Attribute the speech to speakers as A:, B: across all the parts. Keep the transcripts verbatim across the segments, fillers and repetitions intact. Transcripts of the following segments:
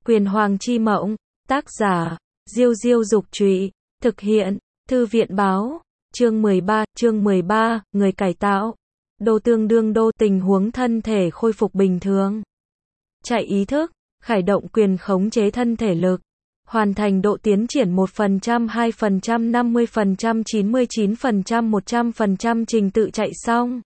A: Quyền Hoàng chi mộng, tác giả, Diêu Diêu Dục Trụy, thực hiện, Thư viện Báo, chương mười ba, chương mười ba, người cải tạo. Đô tương đương đô, tình huống thân thể khôi phục bình thường. Chạy ý thức, khởi động quyền khống chế thân thể lực. Hoàn thành độ tiến triển một phần trăm, hai phần trăm, năm mươi phần trăm, chín mươi chín phần trăm, một trăm phần trăm trình tự chạy xong.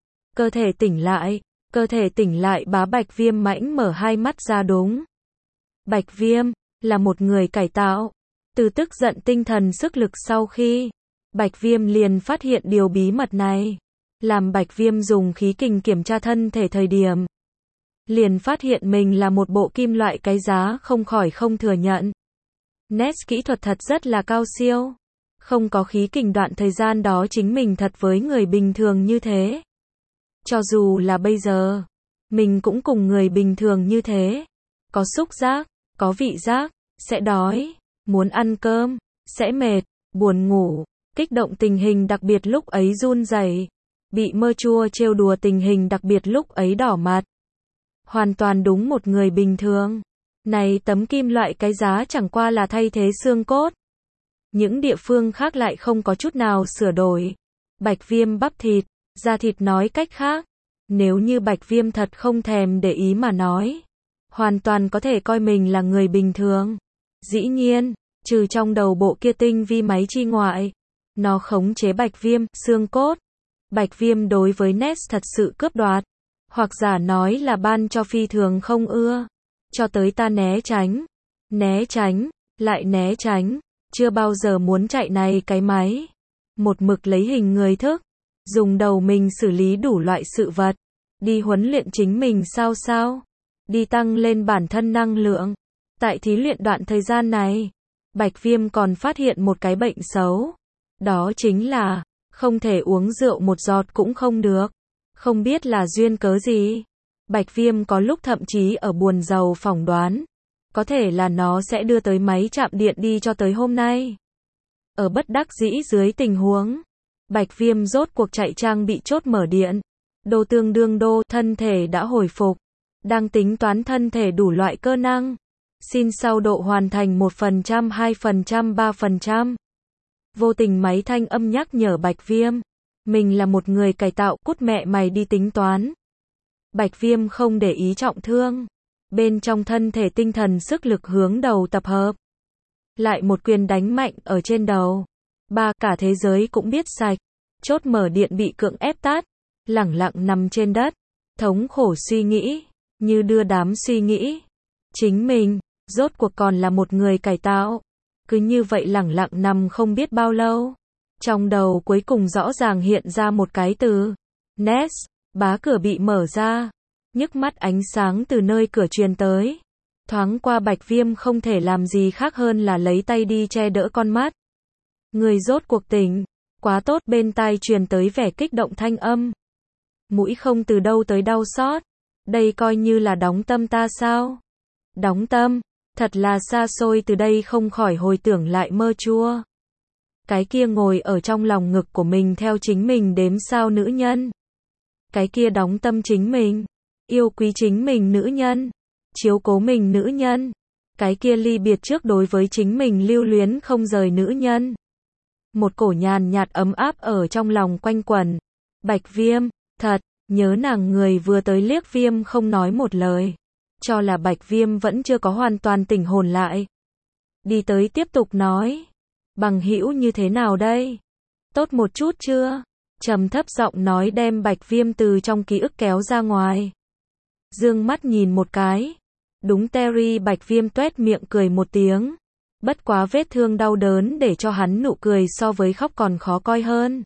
A: Cơ thể tỉnh lại, cơ thể tỉnh lại bá Bạch Viêm mãnh mở hai mắt ra đúng. Bạch Viêm, là một người cải tạo. Từ tức giận tinh thần sức lực sau khi, Bạch Viêm liền phát hiện điều bí mật này. Làm Bạch Viêm dùng khí kình kiểm tra thân thể thời điểm. Liền phát hiện mình là một bộ kim loại cái giá không khỏi không thừa nhận. Nét kỹ thuật thật rất là cao siêu. Không có khí kình đoạn thời gian đó chính mình thật với người bình thường như thế. Cho dù là bây giờ, mình cũng cùng người bình thường như thế. Có xúc giác, có vị giác, sẽ đói, muốn ăn cơm, sẽ mệt, buồn ngủ, kích động tình hình đặc biệt lúc ấy run rẩy, bị mơ chua trêu đùa tình hình đặc biệt lúc ấy đỏ mặt. Hoàn toàn đúng một người bình thường. Này tấm kim loại cái giá chẳng qua là thay thế xương cốt. Những địa phương khác lại không có chút nào sửa đổi. Bạch Viêm bắp thịt, da thịt nói cách khác. Nếu như Bạch Viêm thật không thèm để ý mà nói. Hoàn toàn có thể coi mình là người bình thường. Dĩ nhiên, trừ trong đầu bộ kia tinh vi máy chi ngoại. Nó khống chế Bạch Viêm, xương cốt. Bạch Viêm đối với Ness thật sự cướp đoạt. Hoặc giả nói là ban cho phi thường không ưa. Cho tới ta né tránh. Né tránh, lại né tránh. Chưa bao giờ muốn chạy này cái máy. Một mực lấy hình người thức. Dùng đầu mình xử lý đủ loại sự vật. Đi huấn luyện chính mình sao sao. Đi tăng lên bản thân năng lượng. Tại thí luyện đoạn thời gian này, Bạch Viêm còn phát hiện một cái bệnh xấu. Đó chính là, không thể uống rượu một giọt cũng không được. Không biết là duyên cớ gì. Bạch Viêm có lúc thậm chí ở buồn rầu phỏng đoán. Có thể là nó sẽ đưa tới máy chạm điện đi cho tới hôm nay. Ở bất đắc dĩ dưới tình huống, Bạch Viêm rốt cuộc chạy trang bị chốt mở điện. Đô tương đương đô, thân thể đã hồi phục. Đang tính toán thân thể đủ loại cơ năng. Xin sau độ hoàn thành một phần trăm, hai phần trăm, ba phần trăm. Vô tình máy thanh âm nhắc nhở Bạch Viêm. Mình là một người cải tạo, cút mẹ mày đi tính toán. Bạch Viêm không để ý trọng thương. Bên trong thân thể tinh thần sức lực hướng đầu tập hợp. Lại một quyền đánh mạnh ở trên đầu. Ba, cả thế giới cũng biết sạch. Chốt mở điện bị cưỡng ép tắt. Lẳng lặng nằm trên đất. Thống khổ suy nghĩ. Như đưa đám suy nghĩ. Chính mình, rốt cuộc còn là một người cải tạo. Cứ như vậy lẳng lặng nằm không biết bao lâu. Trong đầu cuối cùng rõ ràng hiện ra một cái từ. Ness, bá cửa bị mở ra. Nhức mắt ánh sáng từ nơi cửa truyền tới. Thoáng qua Bạch Viêm không thể làm gì khác hơn là lấy tay đi che đỡ con mắt. Người rốt cuộc tỉnh. Quá tốt, bên tai truyền tới vẻ kích động thanh âm. Mũi không từ đâu tới đau xót. Đây coi như là đóng tâm ta sao? Đóng tâm, thật là xa xôi, từ đây không khỏi hồi tưởng lại mơ chua. Cái kia ngồi ở trong lòng ngực của mình theo chính mình đếm sao nữ nhân. Cái kia đóng tâm chính mình, yêu quý chính mình nữ nhân, chiếu cố mình nữ nhân. Cái kia ly biệt trước đối với chính mình lưu luyến không rời nữ nhân. Một cổ nhàn nhạt ấm áp ở trong lòng quanh quẩn. Bạch Viêm, thật, nhớ nàng. Người vừa tới liếc Viêm không nói một lời. Cho là Bạch Viêm vẫn chưa có hoàn toàn tỉnh hồn lại. Đi tới tiếp tục nói. Bằng hữu như thế nào đây? Tốt một chút chưa? Trầm thấp giọng nói đem Bạch Viêm từ trong ký ức kéo ra ngoài. Dương mắt nhìn một cái. Đúng Terry. Bạch Viêm tuét miệng cười một tiếng. Bất quá vết thương đau đớn để cho hắn nụ cười so với khóc còn khó coi hơn.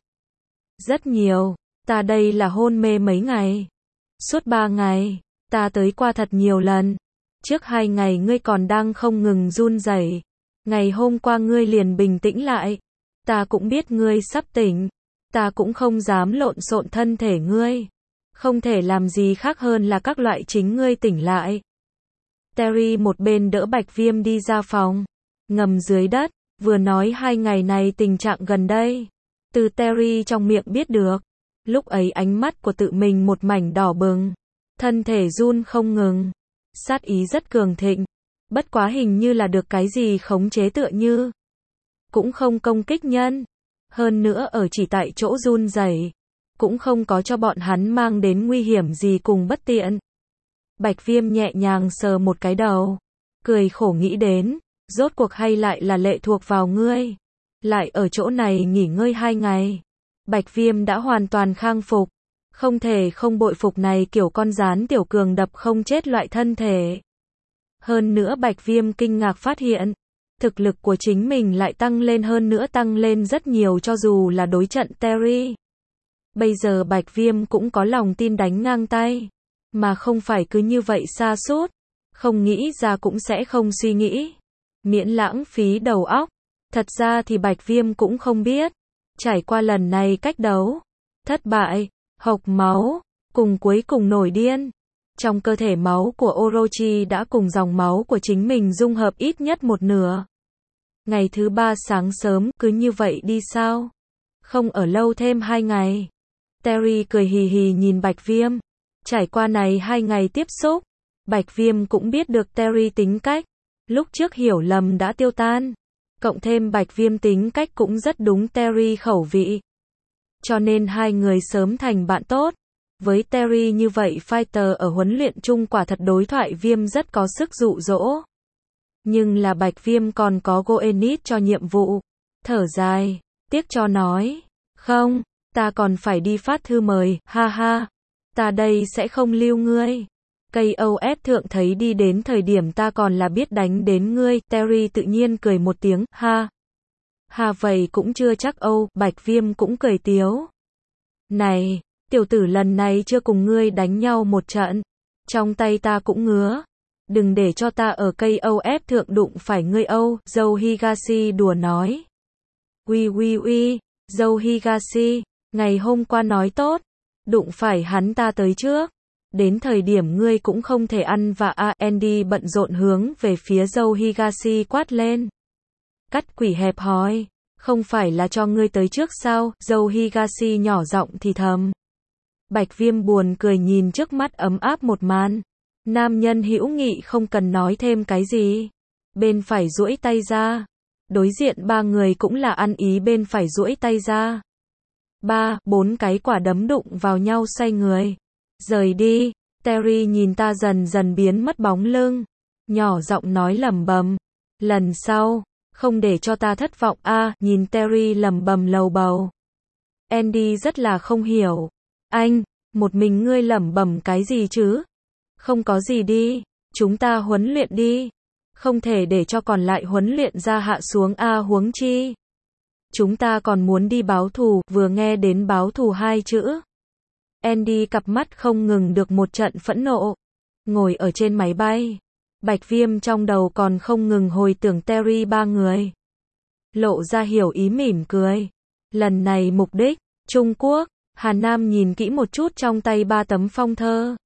A: Rất nhiều. Ta đây là hôn mê mấy ngày. Suốt ba ngày. Ta tới qua thật nhiều lần. Trước hai ngày ngươi còn đang không ngừng run rẩy. Ngày hôm qua ngươi liền bình tĩnh lại. Ta cũng biết ngươi sắp tỉnh. Ta cũng không dám lộn xộn thân thể ngươi. Không thể làm gì khác hơn là các loại chính ngươi tỉnh lại. Terry một bên đỡ Bạch Viêm đi ra phòng. Ngầm dưới đất. Vừa nói hai ngày này tình trạng gần đây. Từ Terry trong miệng biết được. Lúc ấy ánh mắt của tự mình một mảnh đỏ bừng. Thân thể run không ngừng. Sát ý rất cường thịnh. Bất quá hình như là được cái gì khống chế tựa như. Cũng không công kích nhân. Hơn nữa ở chỉ tại chỗ run rẩy, cũng không có cho bọn hắn mang đến nguy hiểm gì cùng bất tiện. Bạch Viêm nhẹ nhàng sờ một cái đầu, cười khổ nghĩ đến, rốt cuộc hay lại là lệ thuộc vào ngươi. Lại ở chỗ này nghỉ ngơi hai ngày. Bạch Viêm đã hoàn toàn khang phục, không thể không bội phục này kiểu con rán tiểu cường đập không chết loại thân thể. Hơn nữa Bạch Viêm kinh ngạc phát hiện, thực lực của chính mình lại tăng lên hơn nữa tăng lên rất nhiều cho dù là đối trận Terry. Bây giờ Bạch Viêm cũng có lòng tin đánh ngang tay, mà không phải cứ như vậy sa sút, không nghĩ ra cũng sẽ không suy nghĩ, miễn lãng phí đầu óc. Thật ra thì Bạch Viêm cũng không biết, trải qua lần này cách đấu, thất bại, hộc máu, cùng cuối cùng nổi điên. Trong cơ thể máu của Orochi đã cùng dòng máu của chính mình dung hợp ít nhất một nửa. Ngày thứ ba sáng sớm, cứ như vậy đi sao? Không ở lâu thêm hai ngày. Terry cười hì hì nhìn Bạch Viêm. Trải qua này hai ngày tiếp xúc, Bạch Viêm cũng biết được Terry tính cách. Lúc trước hiểu lầm đã tiêu tan. Cộng thêm Bạch Viêm tính cách cũng rất đúng Terry khẩu vị. Cho nên hai người sớm thành bạn tốt. Với Terry như vậy fighter ở huấn luyện chung quả thật đối thoại Viêm rất có sức dụ dỗ. Nhưng là Bạch Viêm còn có Goenit cho nhiệm vụ. Thở dài, tiếc cho nói. Không, ta còn phải đi phát thư mời, ha ha. Ta đây sẽ không lưu ngươi. Cây âu ép thượng thấy đi đến thời điểm ta còn là biết đánh đến ngươi. Terry tự nhiên cười một tiếng, ha. Ha vậy cũng chưa chắc Âu, Bạch Viêm cũng cười tiếu. Này, tiểu tử lần này chưa cùng ngươi đánh nhau một trận. Trong tay ta cũng ngứa. Đừng để cho ta ở cây âu ép thượng đụng phải ngươi Âu, Dâu Higashi đùa nói. Ui ui ui, Dâu Higashi, ngày hôm qua nói tốt, đụng phải hắn ta tới trước. Đến thời điểm ngươi cũng không thể ăn và a Andy bận rộn hướng về phía Dâu Higashi quát lên. Cắt quỷ hẹp hòi, không phải là cho ngươi tới trước sao? Dâu Higashi nhỏ giọng thì thầm. Bạch Viêm buồn cười nhìn trước mắt ấm áp một màn. Nam nhân hữu nghị không cần nói thêm cái gì. Bên phải duỗi tay ra. Đối diện ba người cũng là ăn ý bên phải duỗi tay ra. Ba, bốn cái quả đấm đụng vào nhau xoay người. Rời đi. Terry nhìn ta dần dần biến mất bóng lưng. Nhỏ giọng nói lẩm bẩm. Lần sau, không để cho ta thất vọng a à, nhìn Terry lẩm bẩm lầu bầu. Andy rất là không hiểu. Anh, một mình ngươi lẩm bẩm cái gì chứ? Không có gì đi, chúng ta huấn luyện đi. Không thể để cho còn lại huấn luyện ra hạ xuống a à, huống chi. Chúng ta còn muốn đi báo thù, vừa nghe đến báo thù hai chữ. Andy cặp mắt không ngừng được một trận phẫn nộ. Ngồi ở trên máy bay. Bạch Viêm trong đầu còn không ngừng hồi tưởng Terry ba người. Lộ ra hiểu ý mỉm cười. Lần này mục đích, Trung Quốc. Hà Nam nhìn kỹ một chút trong tay ba tấm phong thơ.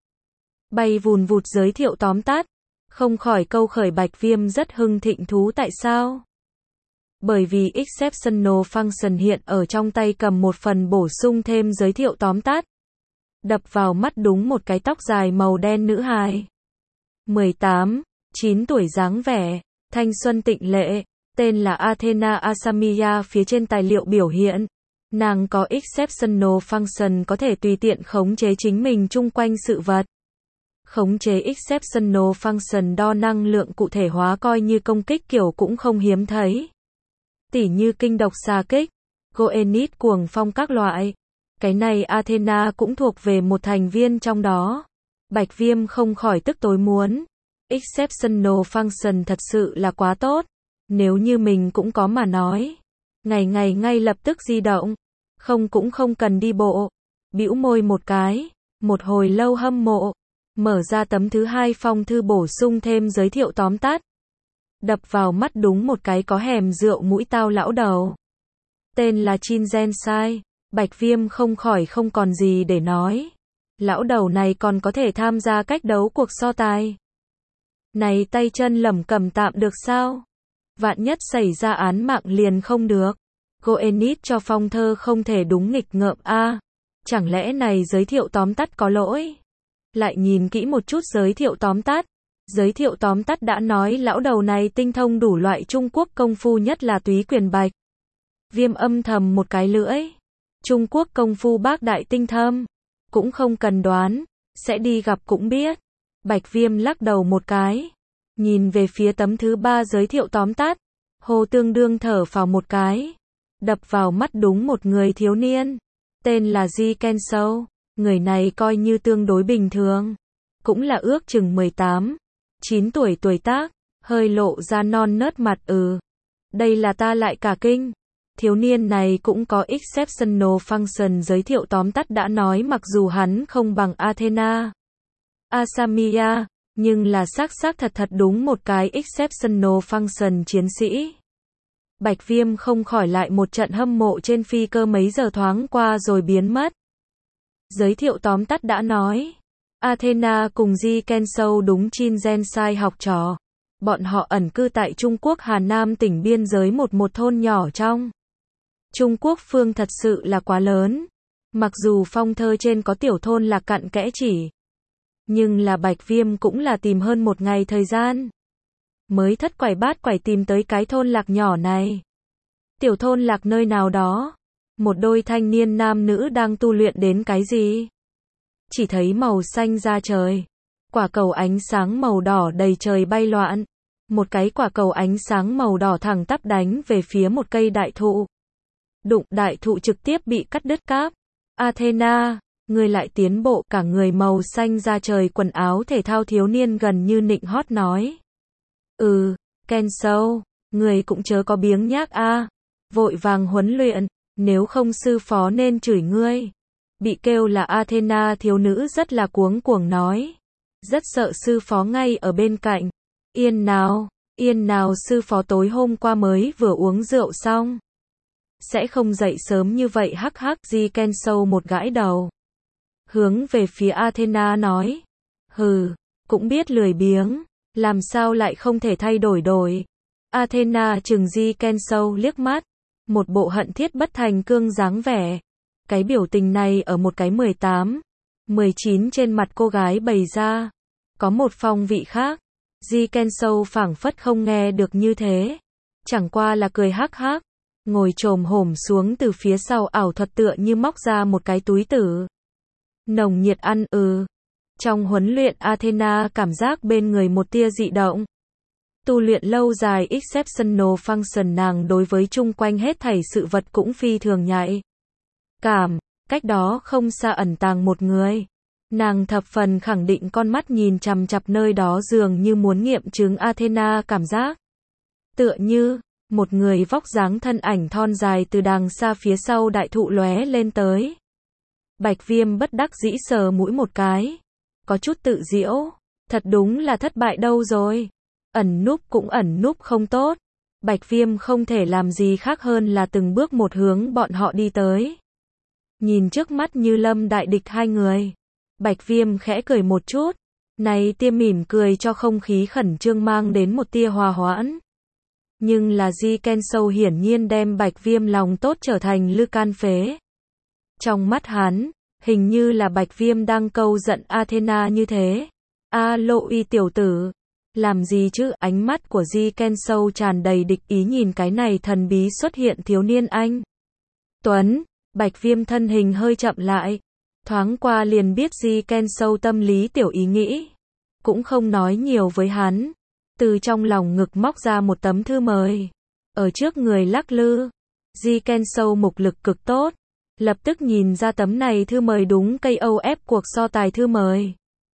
A: Bay vùn vụt giới thiệu tóm tắt. Không khỏi câu khởi Bạch Viêm rất hưng thịnh thú tại sao? Bởi vì Exceptional Function hiện ở trong tay cầm một phần bổ sung thêm giới thiệu tóm tắt. Đập vào mắt đúng một cái tóc dài màu đen nữ hài. mười tám, chín tuổi dáng vẻ, thanh xuân tịnh lệ, tên là Athena Asamiya phía trên tài liệu biểu hiện. Nàng có Exceptional Function có thể tùy tiện khống chế chính mình chung quanh sự vật. Khống chế Exceptional Function đo năng lượng cụ thể hóa coi như công kích kiểu cũng không hiếm thấy. Tỉ như kinh độc xà kích, Goenit cuồng phong các loại. Cái này Athena cũng thuộc về một thành viên trong đó. Bạch Viêm không khỏi tức tối muốn. Exceptional Function thật sự là quá tốt. Nếu như mình cũng có mà nói. Ngày ngày ngay lập tức di động. Không cũng không cần đi bộ. Bĩu môi một cái. Một hồi lâu hâm mộ. Mở ra tấm thứ hai phong thư bổ sung thêm giới thiệu tóm tắt. Đập vào mắt đúng một cái có hẻm rượu mũi tao lão đầu. Tên là Chin Gen Sai. Bạch Viêm không khỏi không còn gì để nói. Lão đầu này còn có thể tham gia cách đấu cuộc so tài. Này tay chân lẩm cẩm tạm được sao? Vạn nhất xảy ra án mạng liền không được. Goenit cho phong thơ không thể đúng nghịch ngợm a à, chẳng lẽ này giới thiệu tóm tắt có lỗi? Lại nhìn kỹ một chút giới thiệu tóm tắt. Giới thiệu tóm tắt đã nói lão đầu này tinh thông đủ loại Trung Quốc công phu, nhất là túy quyền. Bạch Viêm âm thầm một cái lưỡi. Trung Quốc công phu bác đại tinh thâm, cũng không cần đoán, sẽ đi gặp cũng biết. Bạch Viêm lắc đầu một cái, nhìn về phía tấm thứ ba giới thiệu tóm tắt, Hồ Tương Đương thở phào một cái. Đập vào mắt đúng một người thiếu niên, tên là Ji Ken Sâu. Người này coi như tương đối bình thường, cũng là ước chừng mười tám, chín tuổi tuổi tác, hơi lộ ra non nớt mặt. Ừ, đây là ta lại cả kinh. Thiếu niên này cũng có exceptional function. Giới thiệu tóm tắt đã nói mặc dù hắn không bằng Athena, Asamiya, nhưng là xác xác thật thật đúng một cái exceptional function chiến sĩ. Bạch Viêm không khỏi lại một trận hâm mộ trên phi cơ mấy giờ thoáng qua rồi biến mất. Giới thiệu tóm tắt đã nói, Athena cùng Ji Ken Sâu đúng Chin Gen Sai học trò. Bọn họ ẩn cư tại Trung Quốc Hà Nam tỉnh biên giới một một thôn nhỏ trong Trung Quốc phương thật sự là quá lớn. Mặc dù phong thơ trên có tiểu thôn lạc cặn kẽ chỉ, nhưng là Bạch Viêm cũng là tìm hơn một ngày thời gian, mới thất quải bát quải tìm tới cái thôn lạc nhỏ này. Tiểu thôn lạc nơi nào đó, một đôi thanh niên nam nữ đang tu luyện đến cái gì? Chỉ thấy màu xanh da trời, quả cầu ánh sáng màu đỏ đầy trời bay loạn. Một cái quả cầu ánh sáng màu đỏ thẳng tắp đánh về phía một cây đại thụ. Đụng, đại thụ trực tiếp bị cắt đứt cáp. Athena, người lại tiến bộ. Cả người màu xanh da trời quần áo thể thao thiếu niên gần như nịnh hót nói. Ừ, Ken Sâu, người cũng chớ có biếng nhác a, vội vàng huấn luyện, nếu không sư phó nên chửi ngươi. Bị kêu là Athena thiếu nữ rất là cuống cuồng nói. Rất sợ sư phó ngay ở bên cạnh. Yên nào, yên nào, sư phó tối hôm qua mới vừa uống rượu xong. Sẽ không dậy sớm như vậy. Hắc hắc. Ji Ken Sâu một gãi đầu, hướng về phía Athena nói. Hừ, cũng biết lười biếng, làm sao lại không thể thay đổi đổi. Athena chừng Ji Ken Sâu liếc mắt, một bộ hận thiết bất thành cương dáng vẻ. Cái biểu tình này ở một cái mười tám, mười chín trên mặt cô gái bày ra, có một phong vị khác. Ji Ken Sâu phảng phất không nghe được như thế, chẳng qua là cười hắc hắc, ngồi chồm hổm xuống từ phía sau ảo thuật tựa như móc ra một cái túi tử. Nồng nhiệt ăn. Ừ. Trong huấn luyện Athena cảm giác bên người một tia dị động. Tu luyện lâu dài exceptional function, nàng đối với chung quanh hết thảy sự vật cũng phi thường nhạy cảm. Cách đó không xa ẩn tàng một người. Nàng thập phần khẳng định con mắt nhìn chằm chằm nơi đó dường như muốn nghiệm chứng Athena cảm giác. Tựa như một người vóc dáng thân ảnh thon dài từ đằng xa phía sau đại thụ lóe lên tới. Bạch Viêm bất đắc dĩ sờ mũi một cái, có chút tự giễu, thật đúng là thất bại đâu rồi. Ẩn núp cũng ẩn núp không tốt. Bạch Viêm không thể làm gì khác hơn là từng bước một hướng bọn họ đi tới. Nhìn trước mắt như lâm đại địch hai người, Bạch Viêm khẽ cười một chút, này tia mỉm cười cho không khí khẩn trương mang đến một tia hòa hoãn. Nhưng là Ji Ken Sâu hiển nhiên đem Bạch Viêm lòng tốt trở thành lư can phế. Trong mắt hắn, hình như là Bạch Viêm đang câu giận Athena như thế. A lộ y tiểu tử, làm gì chứ? Ánh mắt của Ji Ken Sâu tràn đầy địch ý nhìn cái này thần bí xuất hiện thiếu niên anh Tuấn. Bạch Viêm thân hình hơi chậm lại, thoáng qua liền biết Ji Ken Sâu tâm lý tiểu ý nghĩ, cũng không nói nhiều với hắn, từ trong lòng ngực móc ra một tấm thư mời, ở trước người lắc lư. Ji Ken Sâu mục lực cực tốt, lập tức nhìn ra tấm này thư mời đúng ca o ép cuộc so tài thư mời,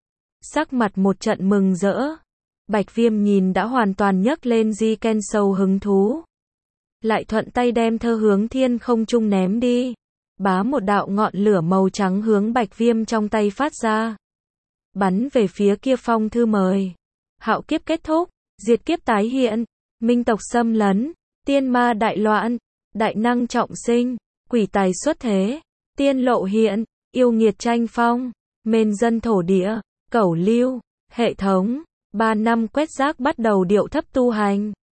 A: sắc mặt một trận mừng rỡ. Bạch Viêm nhìn đã hoàn toàn nhấc lên Ji Ken Sâu hứng thú, lại thuận tay đem thơ hướng thiên không trung ném đi. Bá, một đạo ngọn lửa màu trắng hướng Bạch Viêm trong tay phát ra, bắn về phía kia phong thư mời. Hạo kiếp kết thúc, diệt kiếp tái hiện, minh tộc xâm lấn, tiên ma đại loạn, đại năng trọng sinh, quỷ tài xuất thế, tiên lộ hiện, yêu nghiệt tranh phong, mên dân thổ địa, cẩu lưu, hệ thống. Ba năm quét rác bắt đầu điệu thấp tu hành.